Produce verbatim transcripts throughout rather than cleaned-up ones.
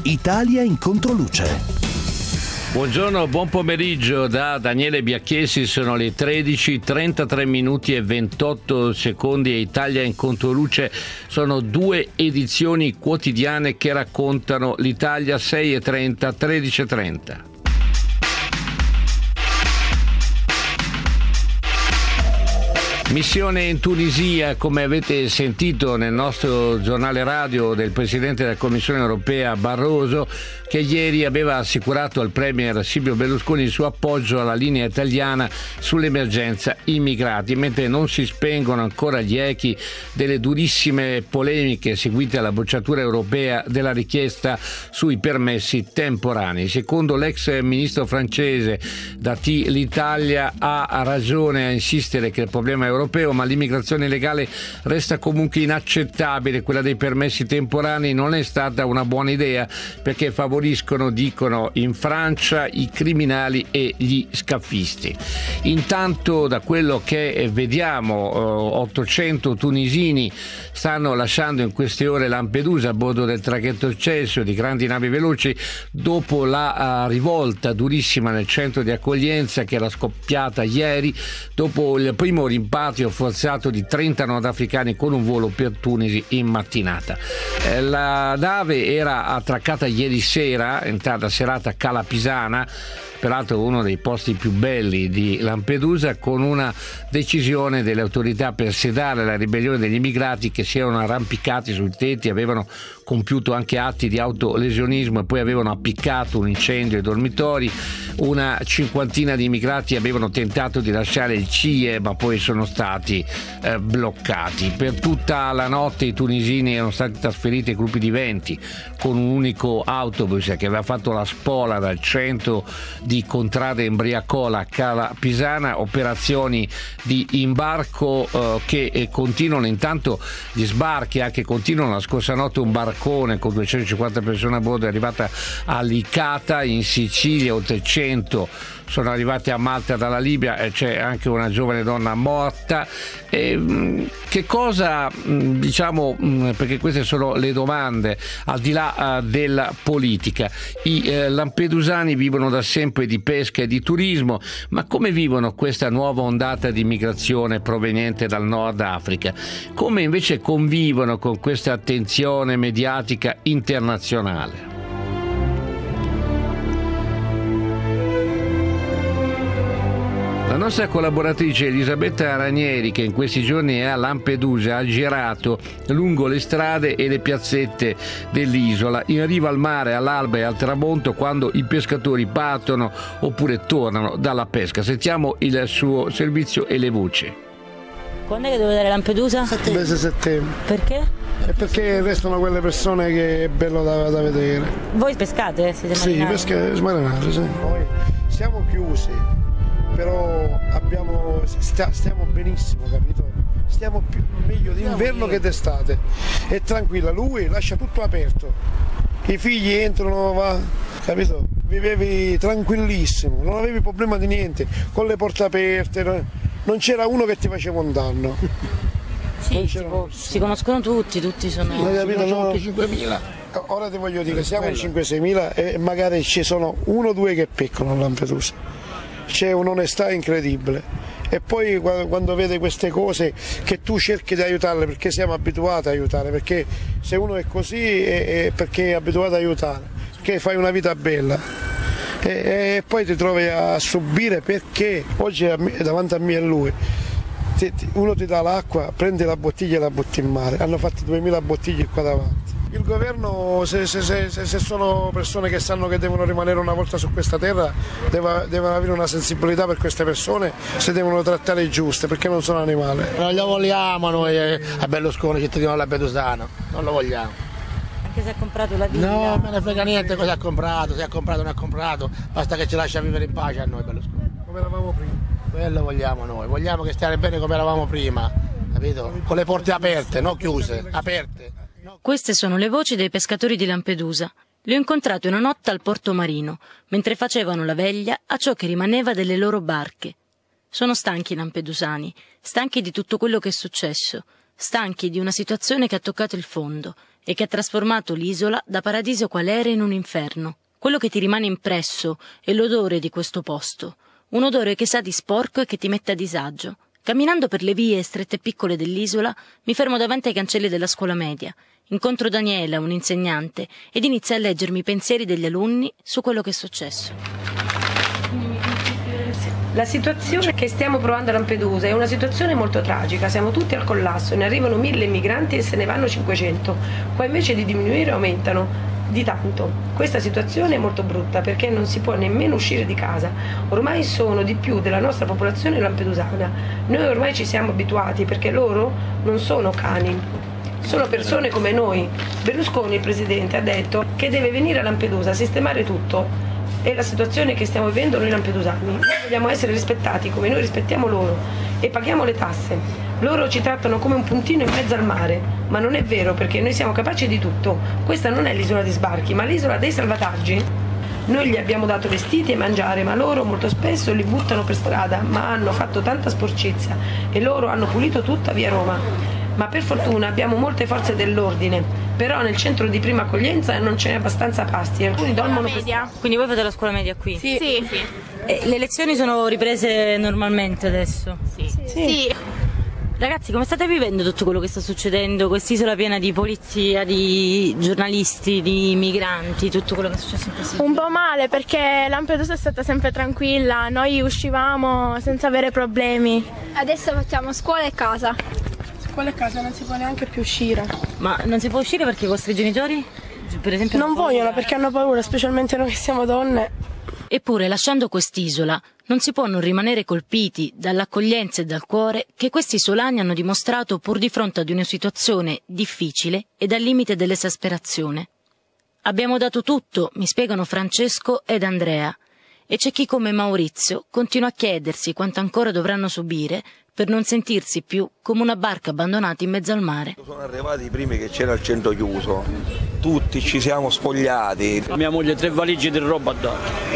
Italia in controluce. Buongiorno, buon pomeriggio da Daniele Biacchesi, sono le tredici, trentatré minuti e ventotto secondi e Italia in controluce sono due edizioni quotidiane che raccontano l'Italia, sei e trenta, tredici e trenta. Missione in Tunisia, come avete sentito nel nostro giornale radio del Presidente della Commissione europea Barroso, che ieri aveva assicurato al Premier Silvio Berlusconi il suo appoggio alla linea italiana sull'emergenza immigrati, mentre non si spengono ancora gli echi delle durissime polemiche seguite alla bocciatura europea della richiesta sui permessi temporanei. Secondo l'ex ministro francese Dati, l'Italia ha ragione a insistere che il problema è europeo, ma l'immigrazione illegale resta comunque inaccettabile. Quella dei permessi temporanei non è stata una buona idea perché favoriscono, dicono in Francia, i criminali e gli scaffisti. Intanto, da quello che vediamo, ottocento tunisini stanno lasciando in queste ore Lampedusa a bordo del traghetto Celsius di grandi navi veloci dopo la rivolta durissima nel centro di accoglienza che era scoppiata ieri dopo il primo rimpatrio forzato di trenta nordafricani con un volo per Tunisi in mattinata. La nave era attraccata ieri sera, in tarda serata a Cala Pisana, peraltro uno dei posti più belli di Lampedusa, con una decisione delle autorità per sedare la ribellione degli immigrati che si erano arrampicati sui tetti, avevano compiuto anche atti di autolesionismo e poi avevano appiccato un incendio ai dormitori. Una cinquantina di immigrati avevano tentato di lasciare il C I E ma poi sono stati eh, bloccati. Per tutta la notte i tunisini erano stati trasferiti ai gruppi di venti con un unico autobus che aveva fatto la spola dal centro di Contrada Embriacola a Cala Pisana, operazioni di imbarco eh, che eh, continuano. Intanto gli sbarchi anche continuano. La scorsa notte un barcone con duecentocinquanta persone a bordo è arrivata a Licata in Sicilia, oltre cento sono arrivati a Malta dalla Libia e c'è anche una giovane donna morta. E, che cosa, diciamo, perché queste sono le domande, al di là uh, della politica. I eh, lampedusani vivono da sempre di pesca e di turismo, ma come vivono questa nuova ondata di immigrazione proveniente dal Nord Africa? Come invece convivono con questa attenzione mediatica internazionale? La nostra collaboratrice Elisabetta Ranieri, che in questi giorni è a Lampedusa, ha girato lungo le strade e le piazzette dell'isola, in riva al mare all'alba e al tramonto, quando i pescatori partono oppure tornano dalla pesca. Sentiamo il suo servizio e le voci. Quando è che devo vedere Lampedusa? Il mese settembre. Perché? E perché restano quelle persone che è bello da, da vedere. Voi pescate? Siete marinai? Sì, pesca, marinai, sì. Noi siamo chiusi, però abbiamo, sta, stiamo benissimo, capito? Stiamo più, meglio d'inverno che d'estate. È tranquilla, lui lascia tutto aperto. I figli entrano, va, capito? Vivevi tranquillissimo, non avevi problema di niente, con le porte aperte, non c'era uno che ti faceva un danno. Sì, tipo, si conoscono tutti, tutti sono... Hai capito? No? cinquemila. Ora ti voglio dire, siamo in cinque sei mila e magari ci sono uno o due che peccano a Lampedusa. C'è un'onestà incredibile e poi quando vede queste cose che tu cerchi di aiutarle, perché siamo abituati a aiutare, perché se uno è così è perché è abituato ad aiutare, perché fai una vita bella e, e poi ti trovi a subire perché oggi è davanti a me e lui. Uno ti dà l'acqua, prendi la bottiglia e la butti in mare, hanno fatto duemila bottiglie qua davanti. Il governo, se, se, se, se sono persone che sanno che devono rimanere una volta su questa terra, deve, devono avere una sensibilità per queste persone, se devono trattare giuste, perché non sono animali. Non lo vogliamo noi a Berlusconi, cittadino lampedusano, non lo vogliamo. Anche se ha comprato la villa? No, me ne frega niente cosa ha comprato, se ha comprato o non ha comprato, basta che ci lascia vivere in pace a noi Berlusconi. Come eravamo prima. Quello vogliamo noi, vogliamo che stiamo bene come eravamo prima, capito? Con le porte aperte, non chiuse, aperte. Queste sono le voci dei pescatori di Lampedusa. Li ho incontrati una notte al porto marino, mentre facevano la veglia a ciò che rimaneva delle loro barche. Sono stanchi i lampedusani, stanchi di tutto quello che è successo, stanchi di una situazione che ha toccato il fondo e che ha trasformato l'isola da paradiso qual era in un inferno. Quello che ti rimane impresso è l'odore di questo posto, un odore che sa di sporco e che ti mette a disagio. Camminando per le vie strette e piccole dell'isola, mi fermo davanti ai cancelli della scuola media. Incontro Daniela, un insegnante, ed inizia a leggermi i pensieri degli alunni su quello che è successo. La situazione che stiamo provando a Lampedusa è una situazione molto tragica, siamo tutti al collasso, ne arrivano mille migranti e se ne vanno cinquecento, qua invece di diminuire aumentano di tanto. Questa situazione è molto brutta perché non si può nemmeno uscire di casa, ormai sono di più della nostra popolazione lampedusana, noi ormai ci siamo abituati perché loro non sono cani, sono persone come noi. Berlusconi, il presidente, ha detto che deve venire a Lampedusa a sistemare tutto. È la situazione che stiamo vivendo noi lampedusani. Noi vogliamo essere rispettati come noi rispettiamo loro e paghiamo le tasse. Loro ci trattano come un puntino in mezzo al mare, ma non è vero perché noi siamo capaci di tutto. Questa non è l'isola di sbarchi, ma l'isola dei salvataggi. Noi gli abbiamo dato vestiti e mangiare, ma loro molto spesso li buttano per strada, ma hanno fatto tanta sporcizia e loro hanno pulito tutta via Roma. Ma per fortuna abbiamo molte forze dell'ordine, però nel centro di prima accoglienza non c'è abbastanza pasti, alcuni dormono per strada. Quindi voi fate la scuola media qui? Sì. sì. sì. E le lezioni sono riprese normalmente adesso? Sì. sì. sì. Ragazzi, come state vivendo tutto quello che sta succedendo? Quest'isola piena di polizia, di giornalisti, di migranti, tutto quello che è successo in questi giorni? Un po' male perché Lampedusa è stata sempre tranquilla, noi uscivamo senza avere problemi. Adesso facciamo scuola e casa. Scuola e casa non si può neanche più uscire. Ma non si può uscire perché i vostri genitori, per esempio, non vogliono perché hanno paura, specialmente noi che siamo donne. Eppure, lasciando quest'isola, non si può non rimanere colpiti dall'accoglienza e dal cuore che questi isolani hanno dimostrato pur di fronte ad una situazione difficile e dal limite dell'esasperazione. Abbiamo dato tutto, mi spiegano Francesco ed Andrea, e c'è chi come Maurizio continua a chiedersi quanto ancora dovranno subire per non sentirsi più come una barca abbandonata in mezzo al mare. Sono arrivati i primi che c'era il centro chiuso, tutti ci siamo spogliati. Mia moglie tre valigie di roba ha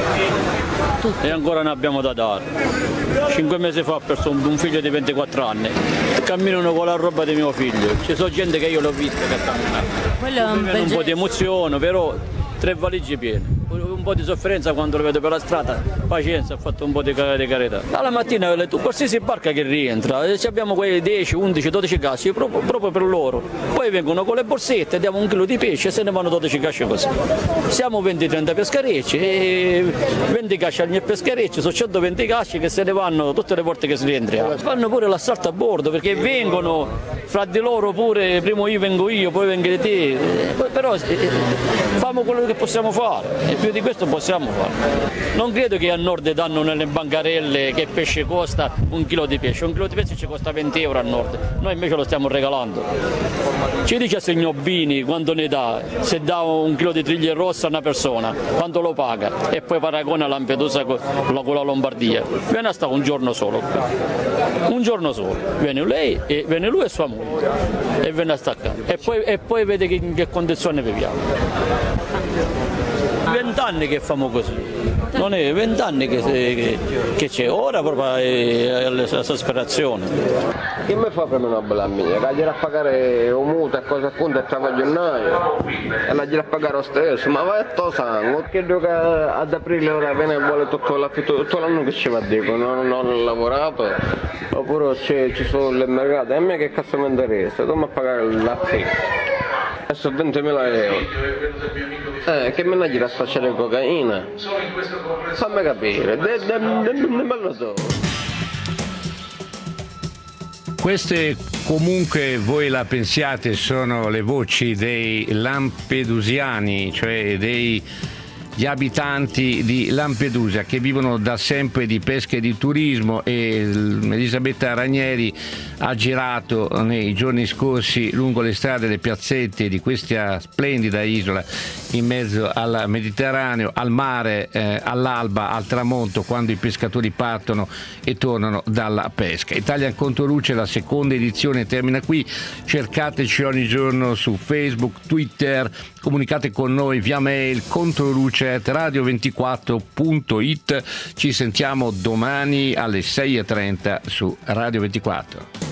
dato Tutti. E ancora ne abbiamo da dare. Cinque mesi fa ho perso un figlio di ventiquattro anni, camminano con la roba di mio figlio, ci sono gente che io l'ho vista che camminano. Quello è un, bel un po' di emozione, però tre valigie piene. Un po' di sofferenza quando lo vedo per la strada, pazienza, ho fatto un po' di, di carità. Alla mattina tu qualsiasi barca che rientra, abbiamo quei dieci, undici, dodici casci proprio, proprio per loro. Poi vengono con le borsette, diamo un chilo di pesce e se ne vanno dodici casci così. Siamo venti trenta pescherecci e venti casci ogni peschereccio, sono centoventi casci che se ne vanno tutte le volte che si rientra. Fanno pure l'assalto a bordo perché vengono fra di loro pure, prima io vengo io, poi vengo te, però facciamo quello che possiamo fare. Più di questo possiamo fare. Non credo che a nord danno nelle bancarelle che pesce costa un chilo di pesce, un chilo di pesce ci costa venti euro a nord, noi invece lo stiamo regalando. Ci dice signor Bini quando ne dà, se dà un chilo di triglia rossa a una persona, quanto lo paga e poi paragona Lampedusa con la, con la Lombardia. Viene a stare un giorno solo, un giorno solo, viene lei e viene lui e sua moglie e viene a staccare e poi, e poi vede che, in che condizione viviamo. Vent'anni che famo così, non è vent'anni che, che, che c'è, ora proprio è l'esasperazione. Che mi fa per una bella mia? Che gira a pagare un mutuo e cose appunto e trova gennaio e la gira a pagare lo stesso, ma vai a to sangue, credo che ad aprile ora viene e vuole tutto l'affitto, tutto l'anno che ci va a dire, non, non ho lavorato, oppure ci sono le mercate, e a me che cazzo mi interessa, come a pagare l'affitto? Adesso ventimila euro. Eh, che me ne gira a spacciare cocaina? Fammi capire, non me lo so. Queste comunque voi la pensiate sono le voci dei lampedusiani, cioè dei gli abitanti di Lampedusa che vivono da sempre di pesca e di turismo, e Elisabetta Ranieri ha girato nei giorni scorsi lungo le strade e le piazzette di questa splendida isola in mezzo al Mediterraneo, al mare, eh, all'alba, al tramonto, quando i pescatori partono e tornano dalla pesca. Italia Controluce, la seconda edizione termina qui, cercateci ogni giorno su Facebook, Twitter, comunicate con noi via mail controluce chiocciola radio ventiquattro punto it. Ci sentiamo domani alle sei e trenta su Radio ventiquattro.